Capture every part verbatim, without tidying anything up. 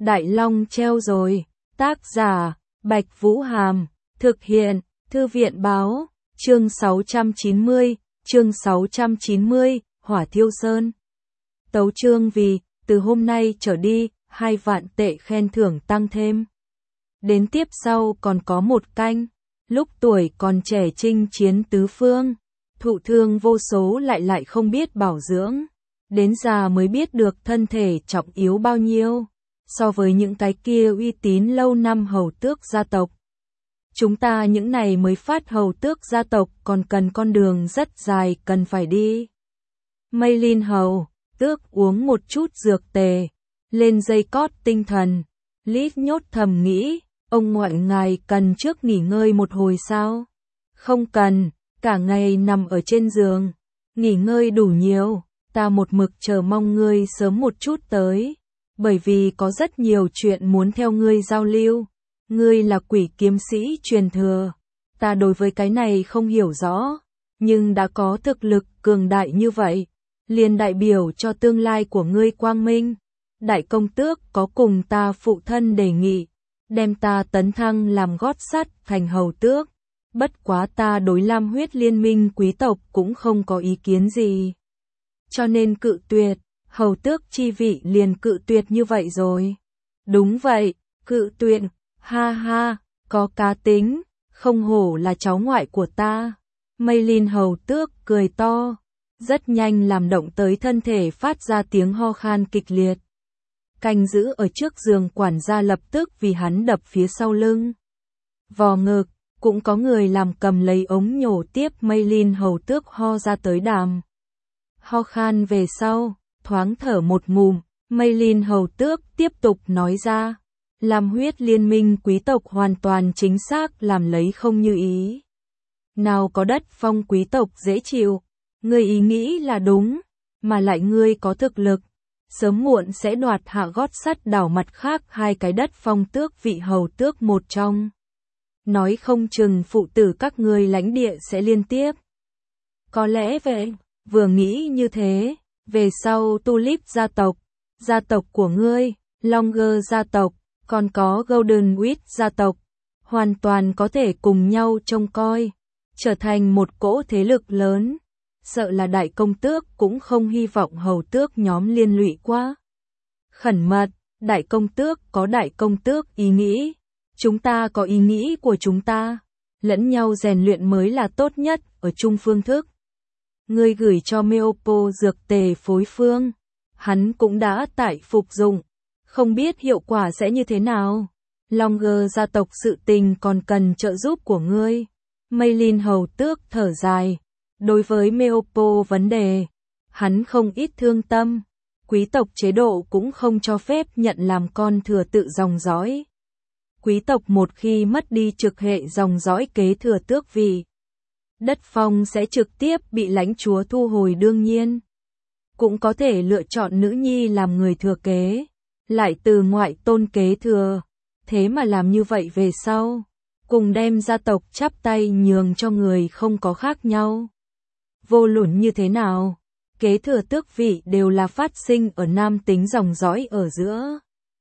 Đại Long treo rồi. Tác giả, Bạch Vũ Hàm. Thực hiện, Thư viện Báo. Chương sáu trăm chín mươi, chương sáu trăm chín mươi, Hỏa Thiêu Sơn. Tấu chương vì, từ hôm nay trở đi, hai vạn tệ khen thưởng tăng thêm. Đến tiếp sau còn có một canh. Lúc tuổi còn trẻ chinh chiến tứ phương, thụ thương vô số lại lại không biết bảo dưỡng. Đến già mới biết được thân thể trọng yếu bao nhiêu, so với những cái kia uy tín lâu năm hầu tước gia tộc. Chúng ta những này mới phát hầu tước gia tộc còn cần con đường rất dài cần phải đi. Mây Linh hầu tước uống một chút dược tề, lên dây cót tinh thần. Lít nhốt thầm nghĩ, ông ngoại ngài cần trước nghỉ ngơi một hồi sao? Không cần, cả ngày nằm ở trên giường, nghỉ ngơi đủ nhiều, ta một mực chờ mong ngươi sớm một chút tới, bởi vì có rất nhiều chuyện muốn theo ngươi giao lưu. Ngươi là quỷ kiếm sĩ truyền thừa, ta đối với cái này không hiểu rõ, nhưng đã có thực lực cường đại như vậy, liền đại biểu cho tương lai của ngươi quang minh. Đại công tước có cùng ta phụ thân đề nghị, đem ta tấn thăng làm gót sắt thành hầu tước, bất quá ta đối Lam huyết liên minh quý tộc cũng không có ý kiến gì. Cho nên cự tuyệt, hầu tước chi vị liền cự tuyệt như vậy rồi. Đúng vậy, cự tuyệt, ha ha, có cá tính, không hổ là cháu ngoại của ta. Mây Linh hầu tước cười to, rất nhanh làm động tới thân thể phát ra tiếng ho khan kịch liệt. Canh giữ ở trước giường quản gia lập tức vì hắn đập phía sau lưng. Vò ngực, cũng có người làm cầm lấy ống nhổ tiếp Mây Linh hầu tước ho ra tới đàm. Ho khan về sau, thoáng thở một ngụm, Mây Linh hầu tước tiếp tục nói ra. Lam huyết liên minh quý tộc hoàn toàn chính xác làm lấy không như ý. Nào có đất phong quý tộc dễ chịu, ngươi ý nghĩ là đúng, mà lại ngươi có thực lực, sớm muộn sẽ đoạt hạ gót sắt đảo mặt khác hai cái đất phong tước vị hầu tước một trong. Nói không chừng phụ tử các ngươi lãnh địa sẽ liên tiếp. Có lẽ vậy, vừa nghĩ như thế, về sau Tulip gia tộc, gia tộc của ngươi, Longer gia tộc, còn có Golden Wheat gia tộc, hoàn toàn có thể cùng nhau trông coi, trở thành một cỗ thế lực lớn. Sợ là đại công tước cũng không hy vọng hầu tước nhóm liên lụy quá. Khẩn mật, đại công tước có đại công tước ý nghĩ, chúng ta có ý nghĩ của chúng ta, lẫn nhau rèn luyện mới là tốt nhất ở chung phương thức. Ngươi gửi cho Meopo dược tề phối phương, hắn cũng đã tải phục dụng, không biết hiệu quả sẽ như thế nào. Longer gia tộc sự tình còn cần trợ giúp của ngươi. Mây Linh hầu tước thở dài. Đối với Meopo vấn đề, hắn không ít thương tâm. Quý tộc chế độ cũng không cho phép nhận làm con thừa tự dòng dõi. Quý tộc một khi mất đi trực hệ dòng dõi kế thừa tước vị, đất phong sẽ trực tiếp bị lãnh chúa thu hồi đương nhiên. Cũng có thể lựa chọn nữ nhi làm người thừa kế, lại từ ngoại tôn kế thừa. Thế mà làm như vậy về sau, cùng đem gia tộc chắp tay nhường cho người không có khác nhau. Vô luận như thế nào, kế thừa tước vị đều là phát sinh ở nam tính dòng dõi ở giữa.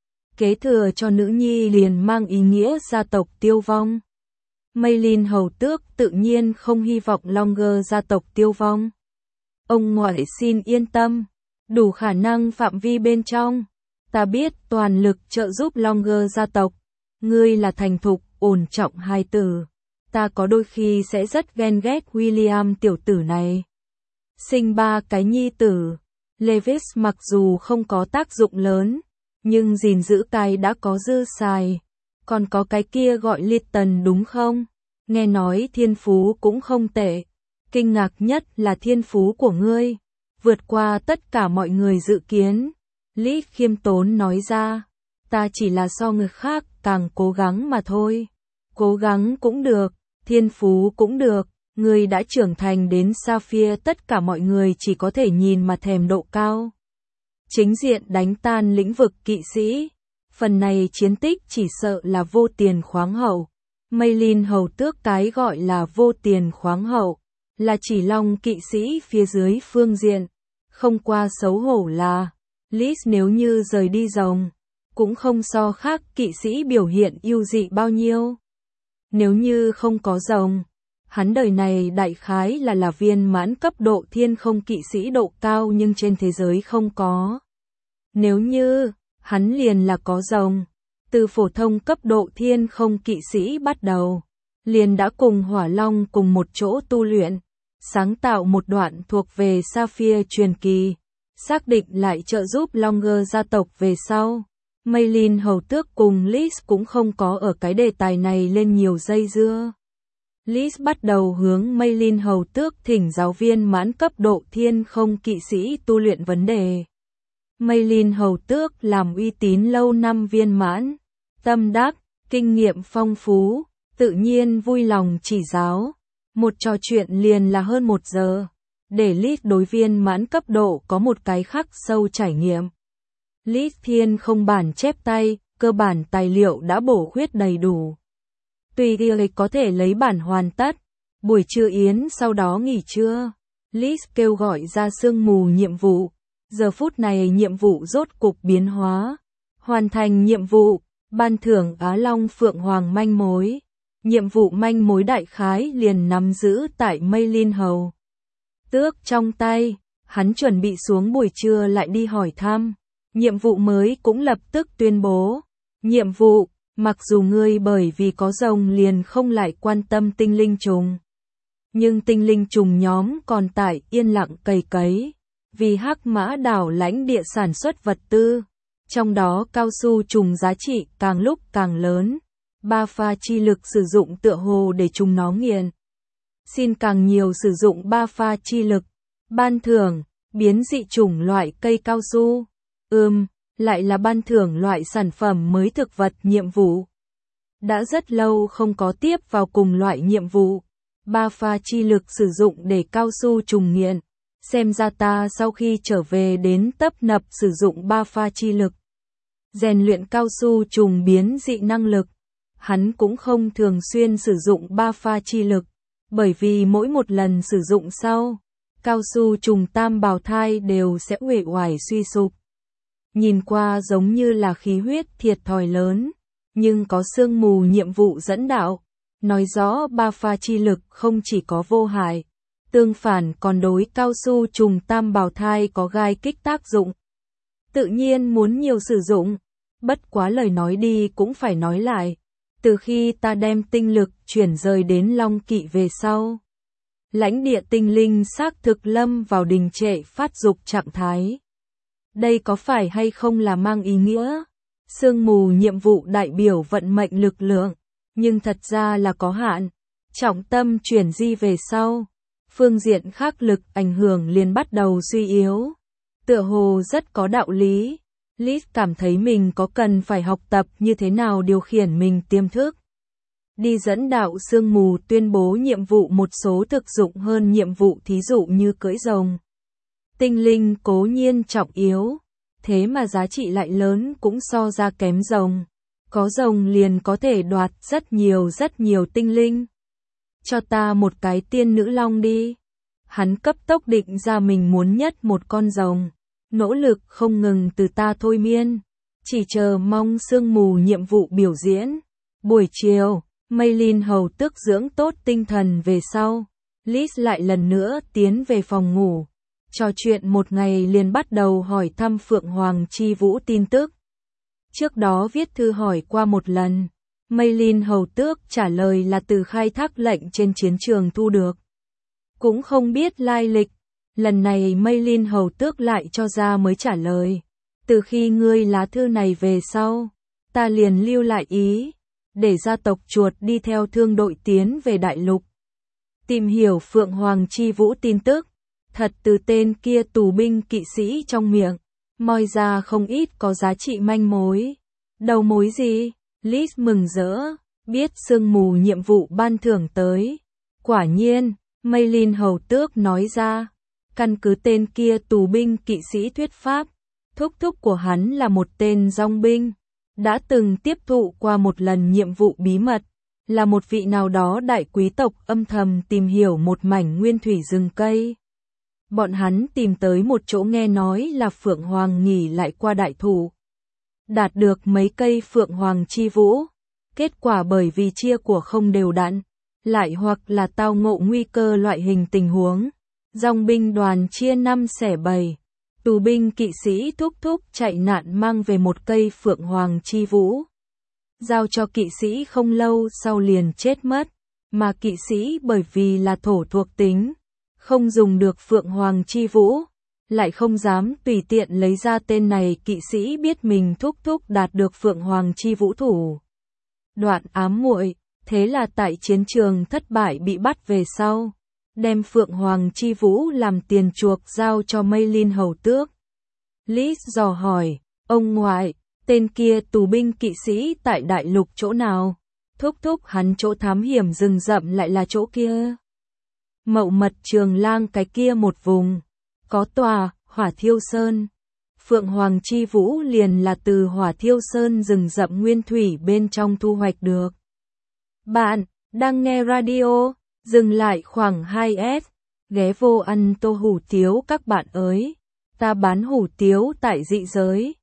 Kế thừa cho nữ nhi liền mang ý nghĩa gia tộc tiêu vong. Mây Linh hầu tước tự nhiên không hy vọng Longer gia tộc tiêu vong. Ông ngoại xin yên tâm, đủ khả năng phạm vi bên trong, ta biết toàn lực trợ giúp Longer gia tộc. Ngươi là thành thục, ổn trọng hai tử. Ta có đôi khi sẽ rất ghen ghét William tiểu tử này. Sinh ba cái nhi tử. Levis mặc dù không có tác dụng lớn, nhưng gìn giữ cái đã có dư xài. Còn có cái kia gọi Litton đúng không? Nghe nói thiên phú cũng không tệ. Kinh ngạc nhất là thiên phú của ngươi, vượt qua tất cả mọi người dự kiến. Lý khiêm tốn nói ra, ta chỉ là so người khác càng cố gắng mà thôi. Cố gắng cũng được, thiên phú cũng được, ngươi đã trưởng thành đến Sapphire tất cả mọi người chỉ có thể nhìn mà thèm độ cao. Chính diện đánh tan lĩnh vực kỵ sĩ, phần này chiến tích chỉ sợ là vô tiền khoáng hậu. Mây Linh hầu tước cái gọi là vô tiền khoáng hậu, là chỉ long kỵ sĩ phía dưới phương diện, không qua xấu hổ là, Liz nếu như rời đi rồng, cũng không so khác kỵ sĩ biểu hiện ưu dị bao nhiêu. Nếu như không có rồng, hắn đời này đại khái là là viên mãn cấp độ thiên không kỵ sĩ độ cao nhưng trên thế giới không có. Nếu như, hắn liền là có rồng, từ phổ thông cấp độ thiên không kỵ sĩ bắt đầu, liền đã cùng Hỏa Long cùng một chỗ tu luyện, sáng tạo một đoạn thuộc về Sapphire truyền kỳ, xác định lại trợ giúp Longer gia tộc về sau. Maylin hầu tước cùng Liz cũng không có ở cái đề tài này lên nhiều dây dưa. Liz bắt đầu hướng Maylin hầu tước thỉnh giáo viên mãn cấp độ thiên không kỵ sĩ tu luyện vấn đề. Maylin hầu tước làm uy tín lâu năm viên mãn, tâm đắc, kinh nghiệm phong phú, tự nhiên vui lòng chỉ giáo. Một trò chuyện liền là hơn một giờ, để Liz đối viên mãn cấp độ có một cái khắc sâu trải nghiệm. Liz thiên không bản chép tay, cơ bản tài liệu đã bổ khuyết đầy đủ. Tùy ý có thể lấy bản hoàn tất. Buổi trưa yến sau đó nghỉ trưa. Liz kêu gọi ra sương mù nhiệm vụ. Giờ phút này nhiệm vụ rốt cục biến hóa. Hoàn thành nhiệm vụ, ban thưởng Á Long Phượng Hoàng manh mối. Nhiệm vụ manh mối đại khái liền nắm giữ tại Maylin hầu tước trong tay. Hắn chuẩn bị xuống buổi trưa lại đi hỏi thăm. Nhiệm vụ mới cũng lập tức tuyên bố. Nhiệm vụ, mặc dù ngươi bởi vì có rồng liền không lại quan tâm tinh linh trùng. Nhưng tinh linh trùng nhóm còn tại yên lặng cày cấy. Vì Hắc Mã đảo lãnh địa sản xuất vật tư. Trong đó cao su trùng giá trị càng lúc càng lớn. Ba pha chi lực sử dụng tựa hồ để chúng nó nghiền. Xin càng nhiều sử dụng ba pha chi lực. Ban thưởng, biến dị chủng loại cây cao su. Ừm, lại là ban thưởng loại sản phẩm mới thực vật nhiệm vụ. Đã rất lâu không có tiếp vào cùng loại nhiệm vụ. Ba pha chi lực sử dụng để cao su trùng nghiện. Xem ra ta sau khi trở về đến tấp nập sử dụng ba pha chi lực. Rèn luyện cao su trùng biến dị năng lực. Hắn cũng không thường xuyên sử dụng ba pha chi lực. Bởi vì mỗi một lần sử dụng sau, cao su trùng tam bào thai đều sẽ uể oải suy sụp. Nhìn qua giống như là khí huyết thiệt thòi lớn, nhưng có sương mù nhiệm vụ dẫn đạo, nói rõ ba pha chi lực không chỉ có vô hại, tương phản còn đối cao su trùng tam bào thai có gai kích tác dụng. Tự nhiên muốn nhiều sử dụng, bất quá lời nói đi cũng phải nói lại, từ khi ta đem tinh lực chuyển rời đến Long Kỵ về sau, lãnh địa tinh linh xác thực lâm vào đình trệ phát dục trạng thái. Đây có phải hay không là mang ý nghĩa? Sương mù nhiệm vụ đại biểu vận mệnh lực lượng, nhưng thật ra là có hạn. Trọng tâm chuyển di về sau, phương diện khác lực ảnh hưởng liền bắt đầu suy yếu. Tựa hồ rất có đạo lý. Liz cảm thấy mình có cần phải học tập như thế nào điều khiển mình tiềm thức. Đi dẫn đạo sương mù tuyên bố nhiệm vụ một số thực dụng hơn nhiệm vụ thí dụ như cưỡi rồng. Tinh linh cố nhiên trọng yếu, thế mà giá trị lại lớn cũng so ra kém rồng. Có rồng liền có thể đoạt rất nhiều rất nhiều tinh linh. Cho ta một cái tiên nữ long đi. Hắn cấp tốc định ra mình muốn nhất một con rồng. Nỗ lực không ngừng từ ta thôi miên. Chỉ chờ mong sương mù nhiệm vụ biểu diễn. Buổi chiều, Maylin hầu tước dưỡng tốt tinh thần về sau. Liz lại lần nữa tiến về phòng ngủ. Trò chuyện một ngày liền bắt đầu hỏi thăm Phượng Hoàng Chi Vũ tin tức. Trước đó viết thư hỏi qua một lần. Maylin hầu tước trả lời là từ khai thác lệnh trên chiến trường thu được. Cũng không biết lai lịch. Lần này Maylin hầu tước lại cho ra mới trả lời. Từ khi ngươi lá thư này về sau, ta liền lưu lại ý, để gia tộc chuột đi theo thương đội tiến về đại lục. Tìm hiểu Phượng Hoàng Chi Vũ tin tức, thật từ tên kia tù binh kỵ sĩ trong miệng, moi ra không ít có giá trị manh mối. Đầu mối gì? Liz mừng rỡ, biết sương mù nhiệm vụ ban thưởng tới. Quả nhiên, Maylin hầu tước nói ra. Căn cứ tên kia tù binh kỵ sĩ thuyết pháp, thúc thúc của hắn là một tên dòng binh, đã từng tiếp thụ qua một lần nhiệm vụ bí mật, là một vị nào đó đại quý tộc âm thầm tìm hiểu một mảnh nguyên thủy rừng cây. Bọn hắn tìm tới một chỗ nghe nói là Phượng Hoàng nghỉ lại qua đại thủ. đạt được mấy cây phượng hoàng chi vũ. Kết quả bởi vì chia của không đều đặn, lại hoặc là tao ngộ nguy cơ loại hình tình huống. Dòng binh đoàn chia năm xẻ bảy, tù binh kỵ sĩ thúc thúc chạy nạn mang về một cây phượng hoàng chi vũ. Giao cho kỵ sĩ không lâu sau liền chết mất, mà kỵ sĩ bởi vì là thổ thuộc tính, không dùng được phượng hoàng chi vũ, lại không dám tùy tiện lấy ra tên này. Kỵ sĩ biết mình thúc thúc đạt được phượng hoàng chi vũ thủ đoạn ám muội, thế là tại chiến trường thất bại bị bắt về sau, đem phượng hoàng chi vũ làm tiền chuộc giao cho Mây Linh hầu tước. Lý dò hỏi, ông ngoại, tên kia tù binh kỵ sĩ tại đại lục chỗ nào? Thúc thúc hắn chỗ thám hiểm rừng rậm lại là chỗ kia. Mậu Mật Trường Lang cái kia một vùng, có tòa Hỏa Thiêu Sơn. Phượng Hoàng chi vũ liền là từ Hỏa Thiêu Sơn rừng rậm nguyên thủy bên trong thu hoạch được. Bạn đang nghe radio, dừng lại khoảng hai S, ghé vô ăn tô hủ tiếu các bạn ơi. Ta bán hủ tiếu tại dị giới.